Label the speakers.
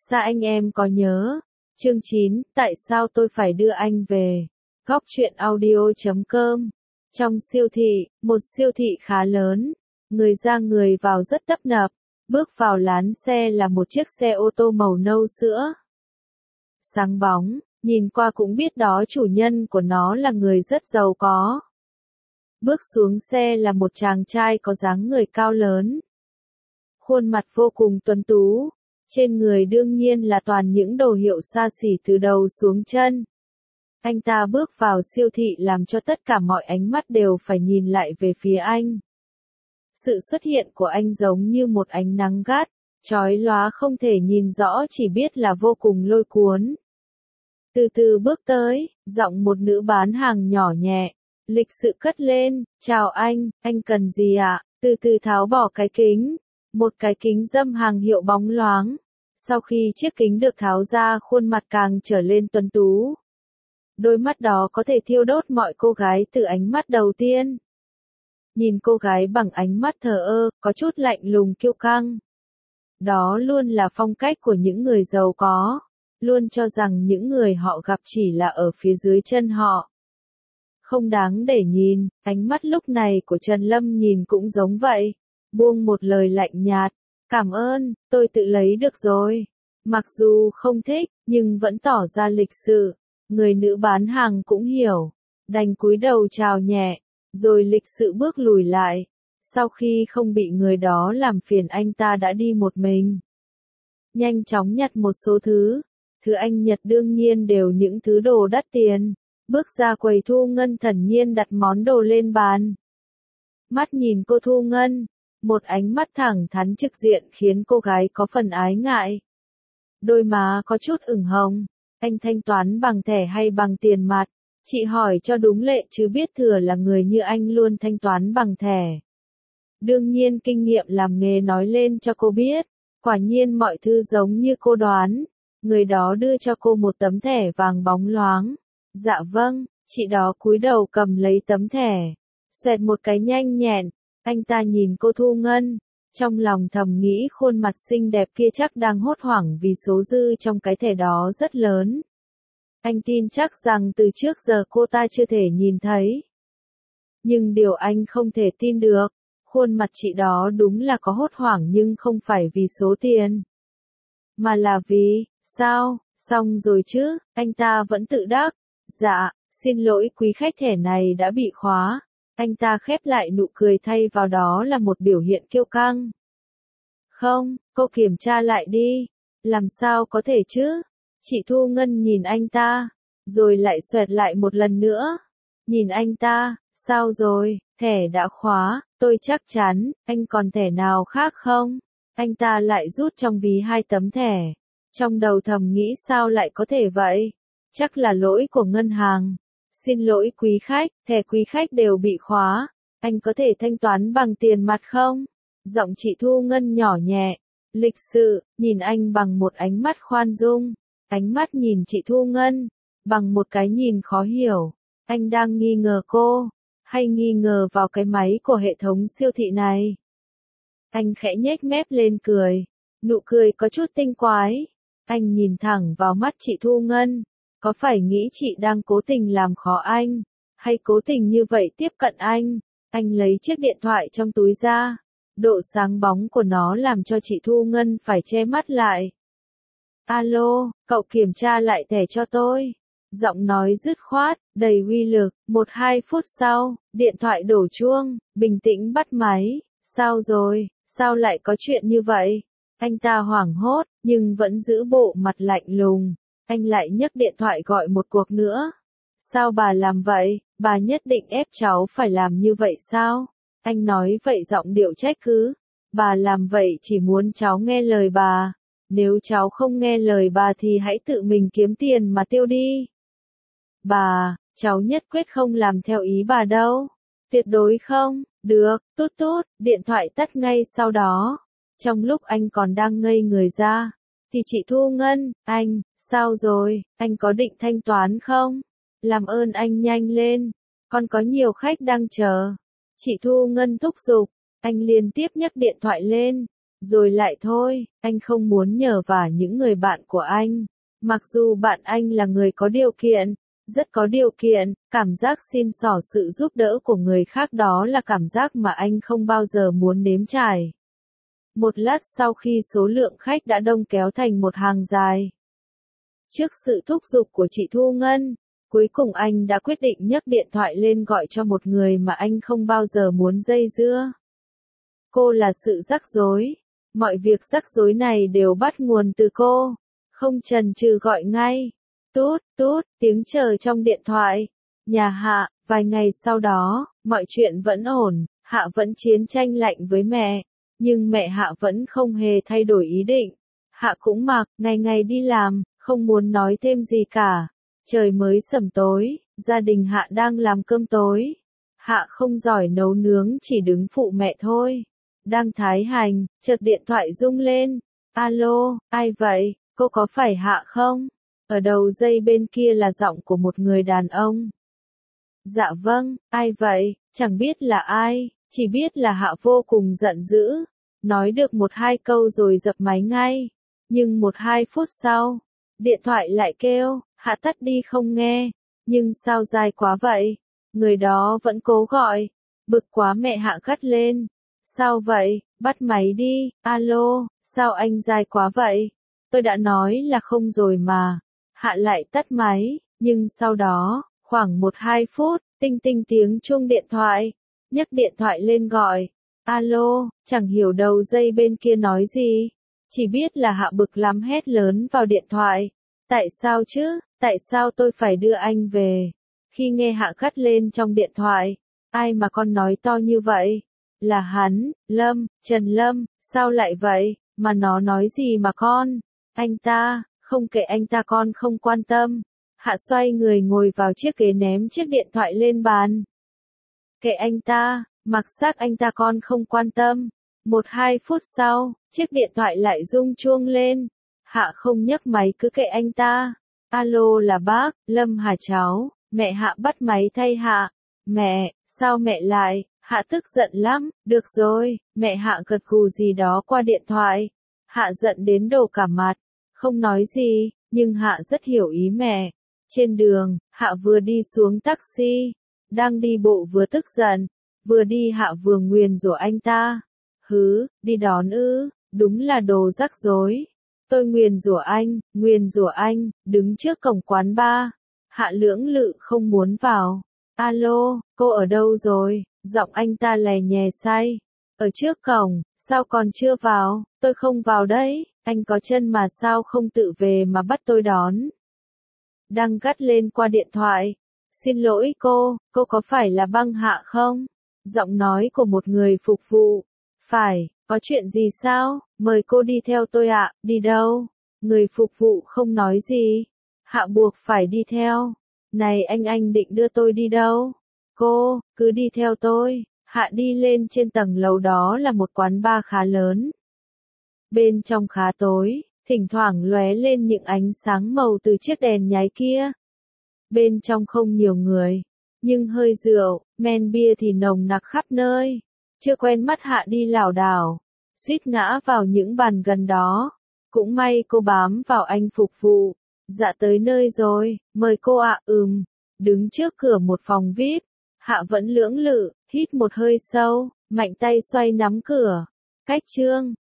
Speaker 1: Xa anh em có nhớ. Chương 9, tại sao tôi phải đưa anh về? Góc truyện audio.com. Trong siêu thị, một siêu thị khá lớn, người ra người vào rất tấp nập. Bước vào lán xe là một chiếc xe ô tô màu nâu sữa. Sáng bóng, nhìn qua cũng biết đó chủ nhân của nó là người rất giàu có. Bước xuống xe là một chàng trai có dáng người cao lớn. Khuôn mặt vô cùng tuấn tú. Trên người đương nhiên là toàn những đồ hiệu xa xỉ từ đầu xuống chân. Anh ta bước vào siêu thị làm cho tất cả mọi ánh mắt đều phải nhìn lại về phía anh. Sự xuất hiện của anh giống như một ánh nắng gắt, chói lóa không thể nhìn rõ, chỉ biết là vô cùng lôi cuốn. Từ từ bước tới, giọng một nữ bán hàng nhỏ nhẹ, lịch sự cất lên, chào anh cần gì ạ? Từ từ tháo bỏ cái kính. Một cái kính râm hàng hiệu bóng loáng. Sau khi chiếc kính được tháo ra, khuôn mặt càng trở lên tuấn tú. Đôi mắt đó có thể thiêu đốt mọi cô gái từ ánh mắt đầu tiên. Nhìn cô gái bằng ánh mắt thờ ơ, có chút lạnh lùng kiêu căng. Đó luôn là phong cách của những người giàu có. Luôn cho rằng những người họ gặp chỉ là ở phía dưới chân họ. Không đáng để nhìn, ánh mắt lúc này của Trần Lâm nhìn cũng giống vậy. Buông một lời lạnh nhạt, cảm ơn, tôi tự lấy được rồi. Mặc dù không thích, nhưng vẫn tỏ ra lịch sự. Người nữ bán hàng cũng hiểu, đành cúi đầu chào nhẹ, rồi lịch sự bước lùi lại. Sau khi không bị người đó làm phiền, anh ta đã đi một mình. Nhanh chóng nhặt một số thứ anh nhặt đương nhiên đều những thứ đồ đắt tiền. Bước ra quầy thu ngân, thản nhiên đặt món đồ lên bàn. Mắt nhìn cô thu ngân. Một ánh mắt thẳng thắn trực diện khiến cô gái có phần ái ngại. Đôi má có chút ửng hồng. Anh thanh toán bằng thẻ hay bằng tiền mặt? Chị hỏi cho đúng lệ chứ biết thừa là người như anh luôn thanh toán bằng thẻ. Đương nhiên kinh nghiệm làm nghề nói lên cho cô biết. Quả nhiên mọi thứ giống như cô đoán. Người đó đưa cho cô một tấm thẻ vàng bóng loáng. Dạ vâng, chị đó cúi đầu cầm lấy tấm thẻ. Xoẹt một cái nhanh nhẹn. Anh ta nhìn cô thu ngân, trong lòng thầm nghĩ khuôn mặt xinh đẹp kia chắc đang hốt hoảng vì số dư trong cái thẻ đó rất lớn. Anh tin chắc rằng từ trước giờ cô ta chưa thể nhìn thấy. Nhưng điều anh không thể tin được, khuôn mặt chị đó đúng là có hốt hoảng nhưng không phải vì số tiền. Mà là vì, sao, xong rồi chứ, anh ta vẫn tự đắc. Dạ, xin lỗi quý khách, thẻ này đã bị khóa. Anh ta khép lại nụ cười, thay vào đó là một biểu hiện kiêu căng. Không, cô kiểm tra lại đi. Làm sao có thể chứ? Chị Thu Ngân nhìn anh ta, rồi lại xoẹt lại một lần nữa. Nhìn anh ta, sao rồi, thẻ đã khóa, tôi chắc chắn, anh còn thẻ nào khác không? Anh ta lại rút trong ví 2 tấm thẻ. Trong đầu thầm nghĩ sao lại có thể vậy? Chắc là lỗi của ngân hàng. Xin lỗi quý khách, thẻ quý khách đều bị khóa. Anh có thể thanh toán bằng tiền mặt không? Giọng chị Thu Ngân nhỏ nhẹ, lịch sự, nhìn anh bằng một ánh mắt khoan dung. Ánh mắt nhìn chị Thu Ngân, bằng một cái nhìn khó hiểu. Anh đang nghi ngờ cô, hay nghi ngờ vào cái máy của hệ thống siêu thị này? Anh khẽ nhếch mép lên cười. Nụ cười có chút tinh quái. Anh nhìn thẳng vào mắt chị Thu Ngân. Có phải nghĩ chị đang cố tình làm khó anh, hay cố tình như vậy tiếp cận anh? Anh lấy chiếc điện thoại trong túi ra. Độ sáng bóng của nó làm cho chị Thu Ngân phải che mắt lại. Alo, cậu kiểm tra lại thẻ cho tôi. Giọng nói dứt khoát, đầy uy lực. 1-2 phút sau, điện thoại đổ chuông, bình tĩnh bắt máy. Sao rồi, sao lại có chuyện như vậy? Anh ta hoảng hốt, nhưng vẫn giữ bộ mặt lạnh lùng. Anh lại nhấc điện thoại gọi một cuộc nữa. Sao bà làm vậy? Bà nhất định ép cháu phải làm như vậy sao? Anh nói vậy giọng điệu trách cứ. Bà làm vậy chỉ muốn cháu nghe lời bà. Nếu cháu không nghe lời bà thì hãy tự mình kiếm tiền mà tiêu đi. Bà, cháu nhất quyết không làm theo ý bà đâu. Tuyệt đối không. Được, tút tút, điện thoại tắt ngay sau đó. Trong lúc anh còn đang ngây người ra, thì chị Thu Ngân, anh, sao rồi, anh có định thanh toán không? Làm ơn anh nhanh lên, con có nhiều khách đang chờ. Chị Thu Ngân thúc giục, anh liên tiếp nhấc điện thoại lên, Rồi lại thôi, anh không muốn nhờ vả những người bạn của anh. Mặc dù bạn anh là người có điều kiện, rất có điều kiện, cảm giác xin xỏ sự giúp đỡ của người khác đó là cảm giác mà anh không bao giờ muốn nếm trải. Một lát sau khi số lượng khách đã đông kéo thành một hàng dài. Trước sự thúc giục của chị Thu Ngân, cuối cùng anh đã quyết định nhấc điện thoại lên gọi cho một người mà anh không bao giờ muốn dây dưa. Cô là sự rắc rối. Mọi việc rắc rối này đều bắt nguồn từ cô. Không chần chừ gọi ngay. Tút, tút, tiếng chờ trong điện thoại. Nhà Hạ, vài ngày sau đó, mọi chuyện vẫn ổn, Hạ vẫn chiến tranh lạnh với mẹ. Nhưng mẹ Hạ vẫn không hề thay đổi ý định. Hạ cũng mặc, ngày ngày đi làm, không muốn nói thêm gì cả. Trời mới sẩm tối, gia đình Hạ đang làm cơm tối. Hạ không giỏi nấu nướng chỉ đứng phụ mẹ thôi. Đang thái hành, chợt điện thoại rung lên. Alo, ai vậy, cô có phải Hạ không? Ở đầu dây bên kia là giọng của một người đàn ông. Dạ vâng, ai vậy, chẳng biết là ai, chỉ biết là Hạ vô cùng giận dữ. Nói được một hai câu rồi dập máy ngay. Nhưng một hai phút sau, điện thoại lại kêu, Hạ tắt đi không nghe. Nhưng sao dài quá vậy? Người đó vẫn cố gọi. Bực quá mẹ Hạ gắt lên. Sao vậy, bắt máy đi, alo, sao anh dài quá vậy? Tôi đã nói là không rồi mà. Hạ lại tắt máy, nhưng sau đó, khoảng 1-2 phút, tinh tinh tiếng chuông điện thoại. Nhấc điện thoại lên gọi. Alo, chẳng hiểu đầu dây bên kia nói gì. Chỉ biết là Hạ bực lắm hét lớn vào điện thoại. Tại sao chứ, tại sao tôi phải đưa anh về? Khi nghe Hạ gắt lên trong điện thoại, ai mà con nói to như vậy? Là hắn, Lâm, Trần Lâm, sao lại vậy, mà nó nói gì mà con? Anh ta, không kệ anh ta con không quan tâm. Hạ xoay người ngồi vào chiếc ghế ném chiếc điện thoại lên bàn. Kệ anh ta, mặc xác anh ta con không quan tâm. 1-2 phút sau, chiếc điện thoại lại rung chuông lên. Hạ không nhấc máy cứ kệ anh ta. Alo là bác, Lâm hả cháu, mẹ Hạ bắt máy thay Hạ. Mẹ, sao mẹ lại? Hạ tức giận lắm, được rồi, mẹ Hạ gật gù gì đó qua điện thoại. Hạ giận đến đổ cả mặt, không nói gì, nhưng Hạ rất hiểu ý mẹ. Trên đường, Hạ vừa đi xuống taxi, đang đi bộ vừa tức giận, vừa đi Hạ vừa nguyền rủa anh ta. Hứ, đi đón ư, đúng là đồ rắc rối. Tôi nguyền rủa anh, đứng trước cổng quán bar. Hạ lưỡng lự không muốn vào. Alo, cô ở đâu rồi? Giọng anh ta lè nhè say. Ở trước cổng, sao còn chưa vào? Tôi không vào đấy, anh có chân mà sao không tự về mà bắt tôi đón? Đang gắt lên qua điện thoại. Xin lỗi cô có phải là băng Hạ không? Giọng nói của một người phục vụ. Phải, có chuyện gì sao? Mời cô đi theo tôi ạ, đi đâu? Người phục vụ không nói gì. Hạ buộc phải đi theo. Này anh định đưa tôi đi đâu? Cô, cứ đi theo tôi. Hạ đi lên trên tầng lầu đó là một quán bar khá lớn. Bên trong khá tối, thỉnh thoảng lóe lên những ánh sáng màu từ chiếc đèn nháy kia. Bên trong không nhiều người, nhưng hơi rượu, men bia thì nồng nặc khắp nơi. Chưa quen mắt Hạ đi lảo đảo, suýt ngã vào những bàn gần đó. Cũng may cô bám vào anh phục vụ. Dạ tới nơi rồi, mời cô ạ. Đứng trước cửa một phòng VIP, Hạ vẫn lưỡng lự, hít một hơi sâu, mạnh tay xoay nắm cửa. Cách trương,